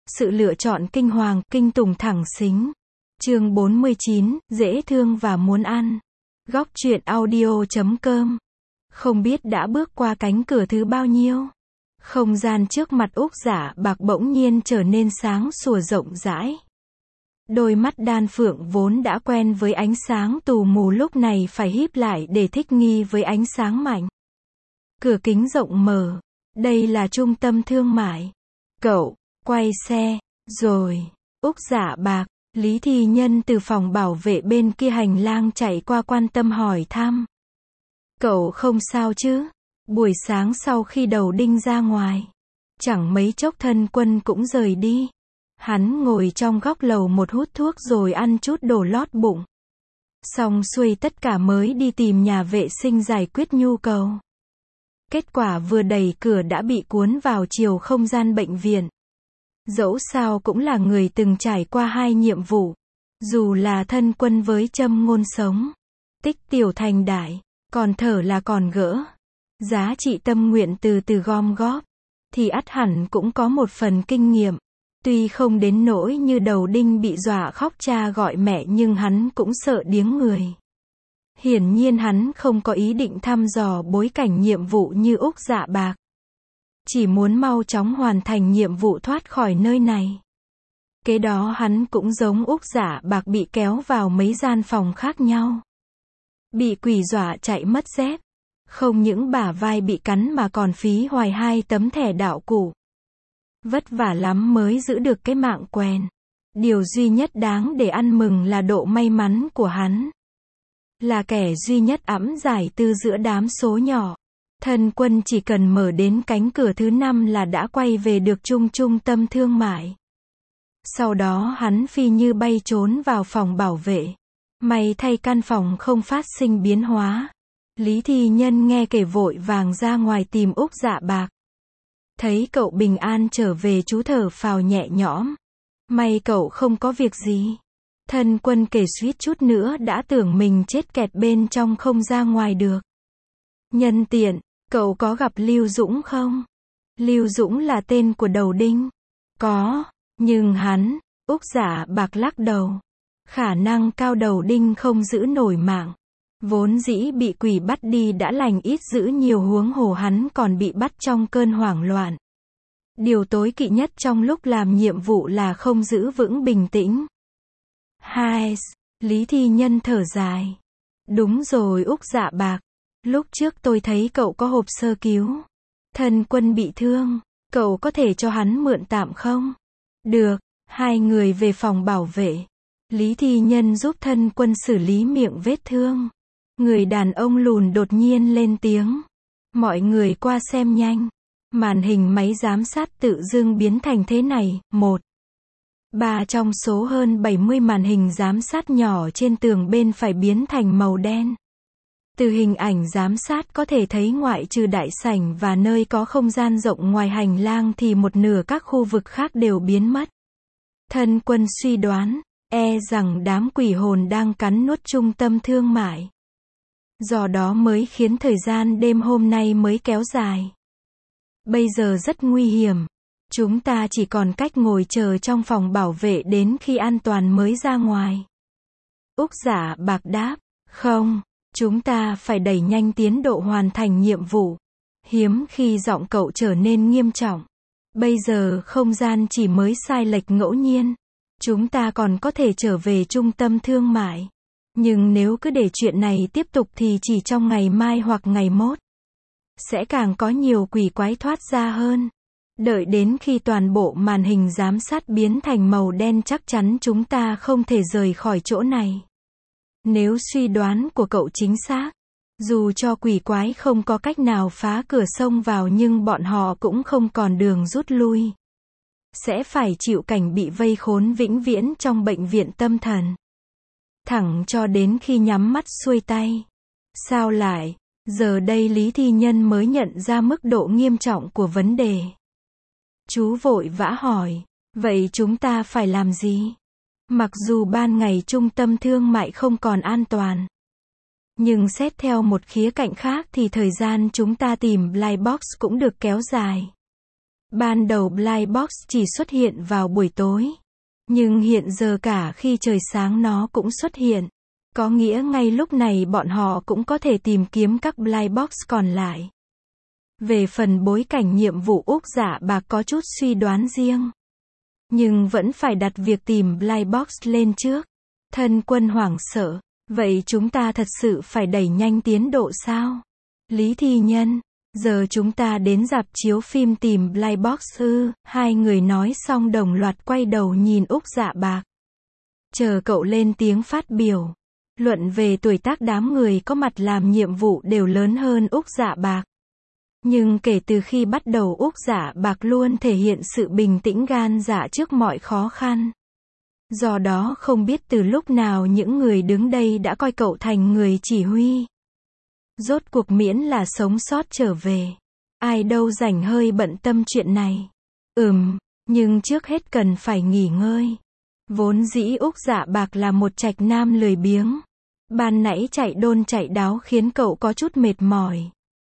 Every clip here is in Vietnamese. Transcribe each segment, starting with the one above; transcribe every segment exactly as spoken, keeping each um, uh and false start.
Sự lựa chọn kinh hoàng, kinh tủng thẳng xính. Chương bốn mươi chín, dễ thương và muốn ăn. Góc truyện audio chấm com. Không biết đã bước qua cánh cửa thứ bao nhiêu. Không gian trước mặt Úc Dạ Bạc bỗng nhiên trở nên sáng sủa rộng rãi. Đôi mắt đan phượng vốn đã quen với ánh sáng tù mù lúc này phải híp lại để thích nghi với ánh sáng mạnh. Cửa kính rộng mở. Đây là trung tâm thương mại. Cậu, quay xe, rồi. Úc Dạ Bạc, Lý Thi Nhân từ phòng bảo vệ bên kia hành lang chạy qua quan tâm hỏi thăm. Cậu không sao chứ? Buổi sáng sau khi đầu đinh ra ngoài, chẳng mấy chốc Thân Quân cũng rời đi. Hắn ngồi trong góc lầu một hút thuốc rồi ăn chút đồ lót bụng. Xong xuôi tất cả mới đi tìm nhà vệ sinh giải quyết nhu cầu. Kết quả vừa đẩy cửa đã bị cuốn vào chiều không gian bệnh viện. Dẫu sao cũng là người từng trải qua hai nhiệm vụ. Dù là Thân Quân với châm ngôn sống, tích tiểu thành đại, còn thở là còn gỡ. Giá trị tâm nguyện từ từ gom góp, thì ắt hẳn cũng có một phần kinh nghiệm. Tuy không đến nỗi như đầu đinh bị dọa khóc cha gọi mẹ nhưng hắn cũng sợ điếng người. Hiển nhiên hắn không có ý định thăm dò bối cảnh nhiệm vụ như Úc Dạ Bạc. Chỉ muốn mau chóng hoàn thành nhiệm vụ thoát khỏi nơi này. Kế đó hắn cũng giống Úc Dạ Bạc bị kéo vào mấy gian phòng khác nhau. Bị quỷ dọa chạy mất dép. Không những bả vai bị cắn mà còn phí hoài hai tấm thẻ đạo cụ. Vất vả lắm mới giữ được cái mạng quèn. Điều duy nhất đáng để ăn mừng là độ may mắn của hắn. Là kẻ duy nhất ẵm giải tư giữa đám số nhỏ. Thân Quân chỉ cần mở đến cánh cửa thứ năm là đã quay về được trung trung tâm thương mại. Sau đó hắn phi như bay trốn vào phòng bảo vệ. May thay căn phòng không phát sinh biến hóa. Lý Thi Nhân nghe kể vội vàng ra ngoài tìm Úc Dạ Bạc. Thấy cậu bình an trở về chú thở phào nhẹ nhõm. May cậu không có việc gì. Thân Quân kể suýt chút nữa đã tưởng mình chết kẹt bên trong không ra ngoài được. Nhân tiện, cậu có gặp Lưu Dũng không? Lưu Dũng là tên của đầu đinh. Có, nhưng hắn, Úc Dạ Bạc lắc đầu. Khả năng cao đầu đinh không giữ nổi mạng. Vốn dĩ bị quỷ bắt đi đã lành ít giữ nhiều huống hồ hắn còn bị bắt trong cơn hoảng loạn. Điều tối kỵ nhất trong lúc làm nhiệm vụ là không giữ vững bình tĩnh. Hai, Lý Thi Nhân thở dài. Đúng rồi Úc Dạ Bạc. Lúc trước tôi thấy cậu có hộp sơ cứu. Thân Quân bị thương. Cậu có thể cho hắn mượn tạm không? Được. Hai người về phòng bảo vệ. Lý Thi Nhân giúp Thân Quân xử lý miệng vết thương. Người đàn ông lùn đột nhiên lên tiếng. Mọi người qua xem nhanh. Màn hình máy giám sát tự dưng biến thành thế này. Một. Ba trong số hơn bảy mươi màn hình giám sát nhỏ trên tường bên phải biến thành màu đen. Từ hình ảnh giám sát có thể thấy ngoại trừ đại sảnh và nơi có không gian rộng ngoài hành lang thì một nửa các khu vực khác đều biến mất. Thân Quân suy đoán, e rằng đám quỷ hồn đang cắn nuốt trung tâm thương mại. Do đó mới khiến thời gian đêm hôm nay mới kéo dài. Bây giờ rất nguy hiểm. Chúng ta chỉ còn cách ngồi chờ trong phòng bảo vệ đến khi an toàn mới ra ngoài. Úc Dạ Bạc đáp, không, chúng ta phải đẩy nhanh tiến độ hoàn thành nhiệm vụ. Hiếm khi giọng cậu trở nên nghiêm trọng. Bây giờ không gian chỉ mới sai lệch ngẫu nhiên. Chúng ta còn có thể trở về trung tâm thương mại. Nhưng nếu cứ để chuyện này tiếp tục thì chỉ trong ngày mai hoặc ngày mốt, sẽ càng có nhiều quỷ quái thoát ra hơn. Đợi đến khi toàn bộ màn hình giám sát biến thành màu đen chắc chắn chúng ta không thể rời khỏi chỗ này. Nếu suy đoán của cậu chính xác, dù cho quỷ quái không có cách nào phá cửa xông vào nhưng bọn họ cũng không còn đường rút lui. Sẽ phải chịu cảnh bị vây khốn vĩnh viễn trong bệnh viện tâm thần. Thẳng cho đến khi nhắm mắt xuôi tay. Sao lại? Giờ đây Lý Thi Nhân mới nhận ra mức độ nghiêm trọng của vấn đề. Chú vội vã hỏi, vậy chúng ta phải làm gì? Mặc dù ban ngày trung tâm thương mại không còn an toàn. Nhưng xét theo một khía cạnh khác thì thời gian chúng ta tìm Blind Box cũng được kéo dài. Ban đầu Blind Box chỉ xuất hiện vào buổi tối. Nhưng hiện giờ cả khi trời sáng nó cũng xuất hiện. Có nghĩa ngay lúc này bọn họ cũng có thể tìm kiếm các Blind Box còn lại. Về phần bối cảnh nhiệm vụ Úc Dạ Bạc có chút suy đoán riêng. Nhưng vẫn phải đặt việc tìm Blind Box lên trước. Thân Quân hoảng sợ. Vậy chúng ta thật sự phải đẩy nhanh tiến độ sao? Lý Thi Nhân. Giờ chúng ta đến rạp chiếu phim tìm Blind Box ư? Hai người nói xong đồng loạt quay đầu nhìn Úc Dạ Bạc. Chờ cậu lên tiếng phát biểu. Luận về tuổi tác đám người có mặt làm nhiệm vụ đều lớn hơn Úc Dạ Bạc. Nhưng kể từ khi bắt đầu Úc Dạ Bạc luôn thể hiện sự bình tĩnh gan dạ trước mọi khó khăn. Do đó không biết từ lúc nào những người đứng đây đã coi cậu thành người chỉ huy. Rốt cuộc miễn là sống sót trở về. Ai đâu rảnh hơi bận tâm chuyện này. Ừm, nhưng trước hết cần phải nghỉ ngơi. Vốn dĩ Úc Dạ Bạc là một trạch nam lười biếng. Ban nãy chạy đôn chạy đáo khiến cậu có chút mệt mỏi.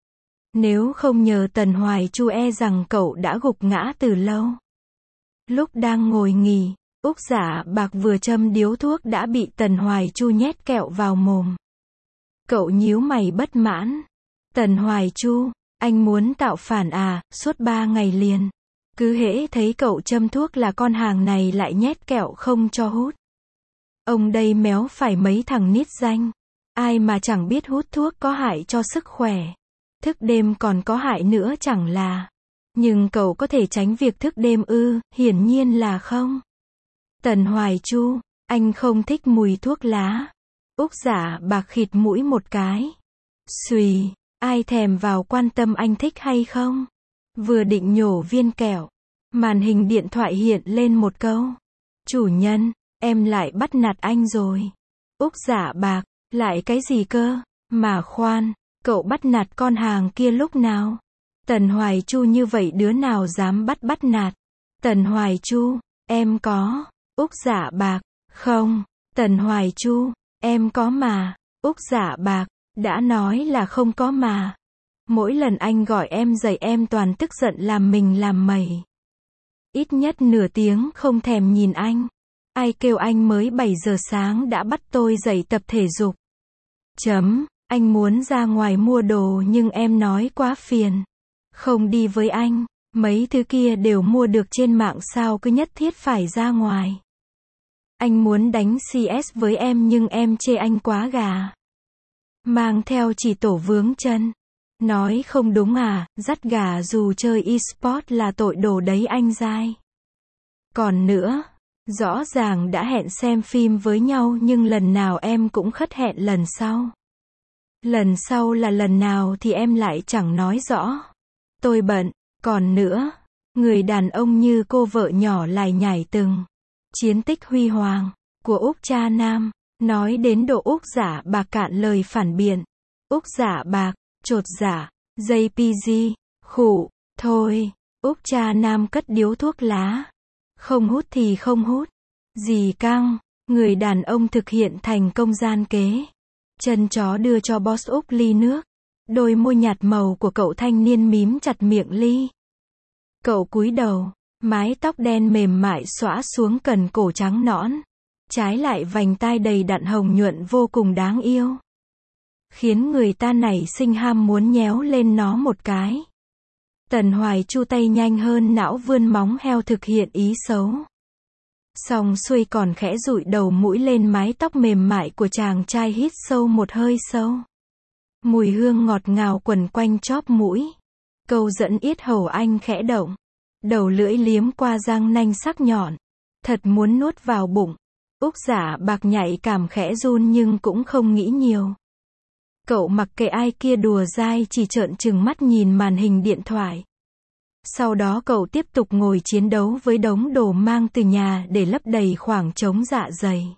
Nếu không nhờ Tần Hoài Chu e rằng cậu đã gục ngã từ lâu. Lúc đang ngồi nghỉ, Úc Dạ Bạc vừa châm điếu thuốc đã bị Tần Hoài Chu nhét kẹo vào mồm. Cậu nhíu mày bất mãn. Tần Hoài Chu, anh muốn tạo phản à, suốt ba ngày liền. Cứ hễ thấy cậu châm thuốc là con hàng này lại nhét kẹo không cho hút. Ông đây méo phải mấy thằng nít danh. Ai mà chẳng biết hút thuốc có hại cho sức khỏe. Thức đêm còn có hại nữa chẳng là. Nhưng cậu có thể tránh việc thức đêm ư? Hiển nhiên là không. Tần Hoài Chu, anh không thích mùi thuốc lá. Úc Dạ Bạc khịt mũi một cái. Xùy, ai thèm vào quan tâm anh thích hay không? Vừa định nhổ viên kẹo. Màn hình điện thoại hiện lên một câu. Chủ nhân, em lại bắt nạt anh rồi. Úc Dạ Bạc, lại cái gì cơ? Mà khoan, cậu bắt nạt con hàng kia lúc nào? Tần Hoài Chu như vậy đứa nào dám bắt bắt nạt? Tần Hoài Chu, em có. Úc Dạ Bạc, không. Tần Hoài Chu, em có mà. Úc Dạ Bạc, đã nói là không có mà. Mỗi lần anh gọi em dậy em toàn tức giận làm mình làm mẩy. Ít nhất nửa tiếng không thèm nhìn anh. Ai kêu anh mới bảy giờ sáng đã bắt tôi dậy tập thể dục. Chấm, anh muốn ra ngoài mua đồ nhưng em nói quá phiền. Không đi với anh, mấy thứ kia đều mua được trên mạng sao cứ nhất thiết phải ra ngoài. Anh muốn đánh xê ét với em nhưng em chê anh quá gà. Mang theo chỉ tổ vướng chân. Nói không đúng à, dắt gà dù chơi e-sport là tội đồ đấy anh dai. Còn nữa, rõ ràng đã hẹn xem phim với nhau nhưng lần nào em cũng khất hẹn lần sau. Lần sau là lần nào thì em lại chẳng nói rõ. Tôi bận, còn nữa, người đàn ông như cô vợ nhỏ lải nhải từng chiến tích huy hoàng của Úc cha nam, nói đến độ Úc Dạ Bạc cạn lời phản biện. Úc Dạ Bạc, chột dạ, jay pê giê, khụ, thôi, Úc cha nam cất điếu thuốc lá. Không hút thì không hút. Dì căng, người đàn ông thực hiện thành công gian kế. Chân chó đưa cho boss Úc ly nước. Đôi môi nhạt màu của cậu thanh niên mím chặt miệng ly. Cậu cúi đầu, mái tóc đen mềm mại xõa xuống cần cổ trắng nõn. Trái lại vành tai đầy đặn hồng nhuận vô cùng đáng yêu. Khiến người ta nảy sinh ham muốn nhéo lên nó một cái. Tần Hoài Chu tay nhanh hơn não vươn móng heo thực hiện ý xấu. Xong xuôi còn khẽ dụi đầu mũi lên mái tóc mềm mại của chàng trai hít sâu một hơi sâu. Mùi hương ngọt ngào quẩn quanh chóp mũi. Câu dẫn yết hầu anh khẽ động. Đầu lưỡi liếm qua răng nanh sắc nhọn. Thật muốn nuốt vào bụng. Úc Dạ Bạc nhạy cảm khẽ run nhưng cũng không nghĩ nhiều. Cậu mặc kệ ai kia đùa dai chỉ trợn trừng mắt nhìn màn hình điện thoại. Sau đó cậu tiếp tục ngồi chiến đấu với đống đồ mang từ nhà để lấp đầy khoảng trống dạ dày.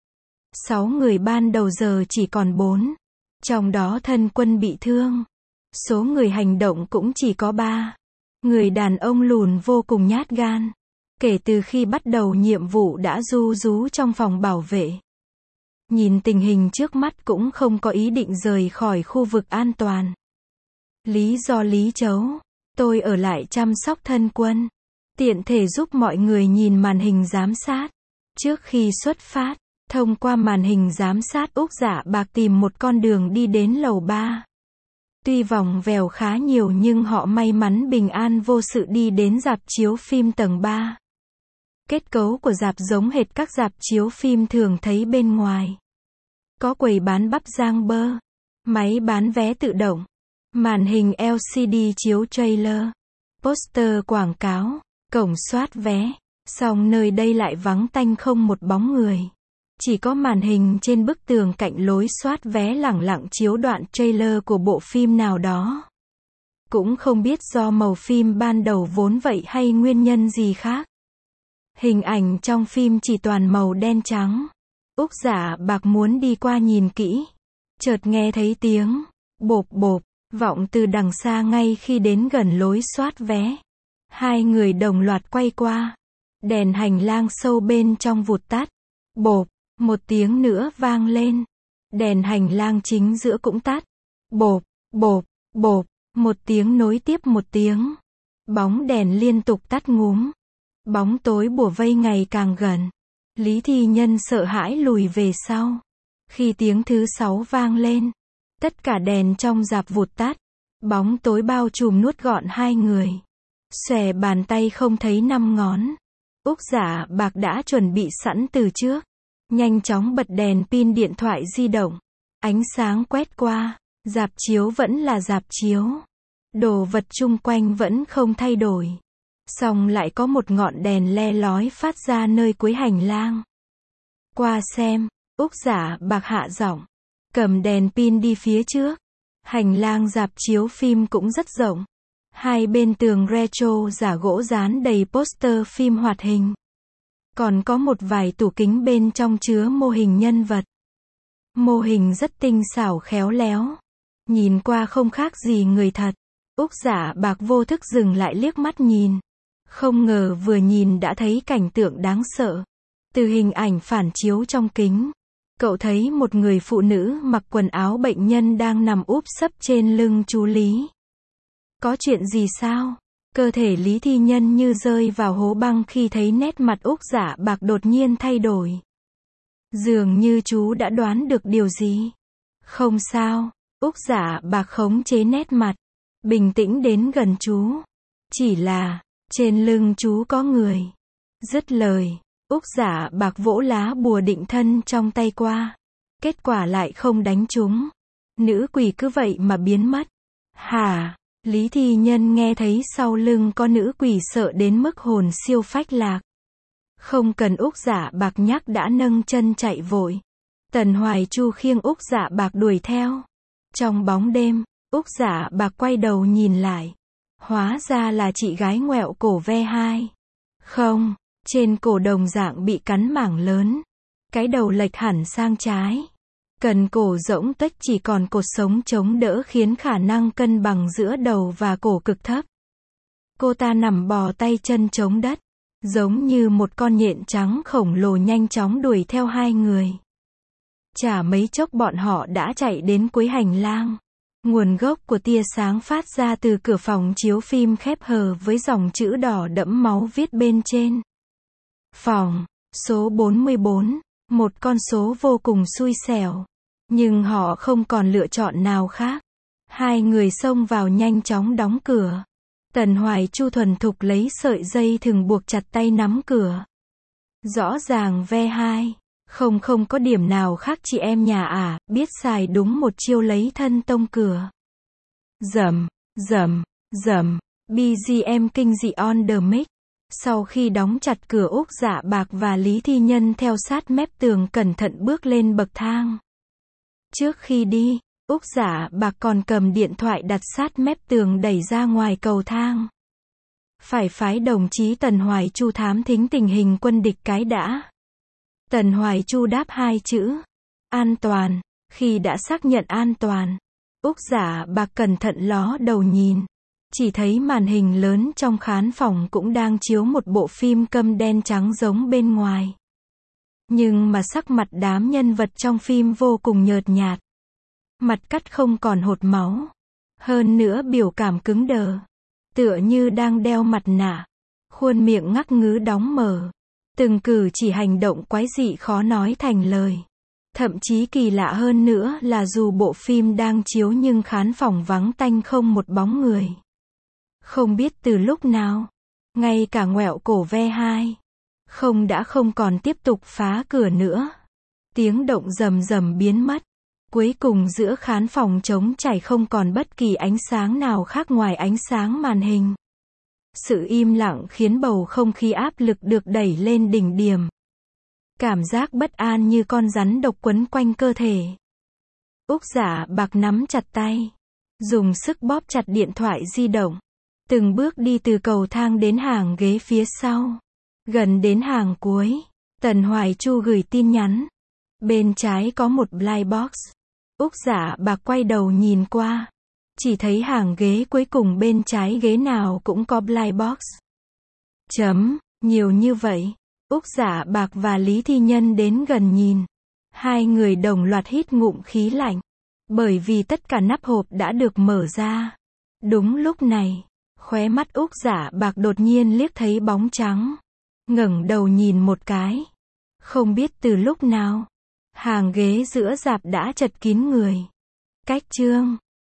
Sáu người ban đầu giờ chỉ còn bốn. Trong đó Thân Quân bị thương. Số người hành động cũng chỉ có ba. Người đàn ông lùn vô cùng nhát gan. Kể từ khi bắt đầu nhiệm vụ đã ru rú trong phòng bảo vệ. Nhìn tình hình trước mắt cũng không có ý định rời khỏi khu vực an toàn. Lý do lý chấu. Tôi ở lại chăm sóc thân quân. Tiện thể giúp mọi người nhìn màn hình giám sát. Trước khi xuất phát, thông qua màn hình giám sát Úc Dạ Bạc tìm một con đường đi đến lầu ba. Tuy vòng vèo khá nhiều nhưng họ may mắn bình an vô sự đi đến rạp chiếu phim tầng ba. Kết cấu của rạp giống hệt các rạp chiếu phim thường thấy bên ngoài. Có quầy bán bắp rang bơ, máy bán vé tự động, màn hình lờ xê đê chiếu trailer, poster quảng cáo, cổng soát vé. Song nơi đây lại vắng tanh không một bóng người. Chỉ có màn hình trên bức tường cạnh lối soát vé lẳng lặng chiếu đoạn trailer của bộ phim nào đó. Cũng không biết do màu phim ban đầu vốn vậy hay nguyên nhân gì khác. Hình ảnh trong phim chỉ toàn màu đen trắng. Úc Dạ Bạc muốn đi qua nhìn kỹ. Chợt nghe thấy tiếng bộp bộp vọng từ đằng xa ngay khi đến gần lối soát vé. Hai người đồng loạt quay qua. Đèn hành lang sâu bên trong vụt tắt. Bộp, một tiếng nữa vang lên. Đèn hành lang chính giữa cũng tắt. Bộp, bộp, bộp, một tiếng nối tiếp một tiếng. Bóng đèn liên tục tắt ngúm. Bóng tối bủa vây ngày càng gần. Lý Thi Nhân sợ hãi lùi về sau. Khi tiếng thứ sáu vang lên, tất cả đèn trong rạp vụt tắt. Bóng tối bao trùm nuốt gọn hai người. Xòe bàn tay không thấy năm ngón. Úc Dạ Bạc đã chuẩn bị sẵn từ trước. Nhanh chóng bật đèn pin điện thoại di động. Ánh sáng quét qua. Rạp chiếu vẫn là rạp chiếu. Đồ vật chung quanh vẫn không thay đổi. Song lại có một ngọn đèn le lói phát ra nơi cuối hành lang. Qua xem, Úc Dạ Bạc hạ giọng. Cầm đèn pin đi phía trước. Hành lang rạp chiếu phim cũng rất rộng. Hai bên tường retro giả gỗ dán đầy poster phim hoạt hình. Còn có một vài tủ kính bên trong chứa mô hình nhân vật. Mô hình rất tinh xảo khéo léo. Nhìn qua không khác gì người thật. Úc Dạ Bạc vô thức dừng lại liếc mắt nhìn. Không ngờ vừa nhìn đã thấy cảnh tượng đáng sợ. Từ hình ảnh phản chiếu trong kính, cậu thấy một người phụ nữ mặc quần áo bệnh nhân đang nằm úp sấp trên lưng chú Lý. Có chuyện gì sao? Cơ thể Lý Thi Nhân như rơi vào hố băng khi thấy nét mặt Úc Dạ Bạc đột nhiên thay đổi. Dường như chú đã đoán được điều gì. Không sao, Úc Dạ Bạc khống chế nét mặt, bình tĩnh đến gần chú. Chỉ là, trên lưng chú có người. Dứt lời, Úc Dạ Bạc vỗ lá bùa định thân trong tay qua. Kết quả lại không đánh trúng. Nữ quỷ cứ vậy mà biến mất. Hả? Lý Thi Nhân nghe thấy sau lưng có nữ quỷ sợ đến mức hồn siêu phách lạc. Không cần Úc Dạ Bạc nhắc đã nâng chân chạy vội. Tần Hoài Chu khiêng Úc Dạ Bạc đuổi theo. Trong bóng đêm, Úc Dạ Bạc quay đầu nhìn lại. Hóa ra là chị gái ngoẹo cổ ve hai. Không, trên cổ đồng dạng bị cắn mảng lớn. Cái đầu lệch hẳn sang trái. Cần cổ rỗng tuếch chỉ còn cột sống chống đỡ khiến khả năng cân bằng giữa đầu và cổ cực thấp. Cô ta nằm bò tay chân chống đất. Giống như một con nhện trắng khổng lồ nhanh chóng đuổi theo hai người. Chả mấy chốc bọn họ đã chạy đến cuối hành lang. Nguồn gốc của tia sáng phát ra từ cửa phòng chiếu phim khép hờ với dòng chữ đỏ đẫm máu viết bên trên. Phòng, số bốn mươi bốn, một con số vô cùng xui xẻo. Nhưng họ không còn lựa chọn nào khác. Hai người xông vào nhanh chóng đóng cửa. Tần Hoài Chu thuần thục lấy sợi dây thừng buộc chặt tay nắm cửa. Rõ ràng ve hai. Không không có điểm nào khác chị em nhà à, biết xài đúng một chiêu lấy thân tông cửa. Rầm, rầm, rầm, bê giê em kinh dị on the mic. Sau khi đóng chặt cửa, Úc Dạ Bạc và Lý Thi Nhân theo sát mép tường cẩn thận bước lên bậc thang. Trước khi đi, Úc Dạ Bạc còn cầm điện thoại đặt sát mép tường đẩy ra ngoài cầu thang. Phải phái đồng chí Tần Hoài Chu thám thính tình hình quân địch cái đã. Tần Hoài Chu đáp hai chữ. An toàn. Khi đã xác nhận an toàn, Úc Dạ Bạc cẩn thận ló đầu nhìn. Chỉ thấy màn hình lớn trong khán phòng cũng đang chiếu một bộ phim câm đen trắng giống bên ngoài. Nhưng mà sắc mặt đám nhân vật trong phim vô cùng nhợt nhạt. Mặt cắt không còn hột máu. Hơn nữa biểu cảm cứng đờ. tựa như đang đeo mặt nạ. Khuôn miệng ngắc ngứ đóng mở. Từng cử chỉ hành động quái dị khó nói thành lời. Thậm chí kỳ lạ hơn nữa là dù bộ phim đang chiếu nhưng khán phòng vắng tanh không một bóng người. Không biết từ lúc nào, ngay cả ngoẹo cổ ve hai, không đã không còn tiếp tục phá cửa nữa. Tiếng động rầm rầm biến mất. Cuối cùng giữa khán phòng trống trải không còn bất kỳ ánh sáng nào khác ngoài ánh sáng màn hình. Sự im lặng khiến bầu không khí áp lực được đẩy lên đỉnh điểm. Cảm giác bất an như con rắn độc quấn quanh cơ thể. Úc Dã Bạc nắm chặt tay, dùng sức bóp chặt điện thoại di động. Từng bước đi từ cầu thang đến hàng ghế phía sau. Gần đến hàng cuối, Tần Hoài Chu gửi tin nhắn. Bên trái có một blind box. Úc Dã Bạc quay đầu nhìn qua. Chỉ thấy hàng ghế cuối cùng bên trái ghế nào cũng có blind box. Chấm, nhiều như vậy. Úc Dã Bạc và Lý Thi Nhân đến gần nhìn. Hai người đồng loạt hít ngụm khí lạnh. Bởi vì tất cả nắp hộp đã được mở ra. Đúng lúc này, khóe mắt Úc Dã Bạc đột nhiên liếc thấy bóng trắng. Ngẩng đầu nhìn một cái. Không biết từ lúc nào, hàng ghế giữa rạp đã chật kín người. Cách chương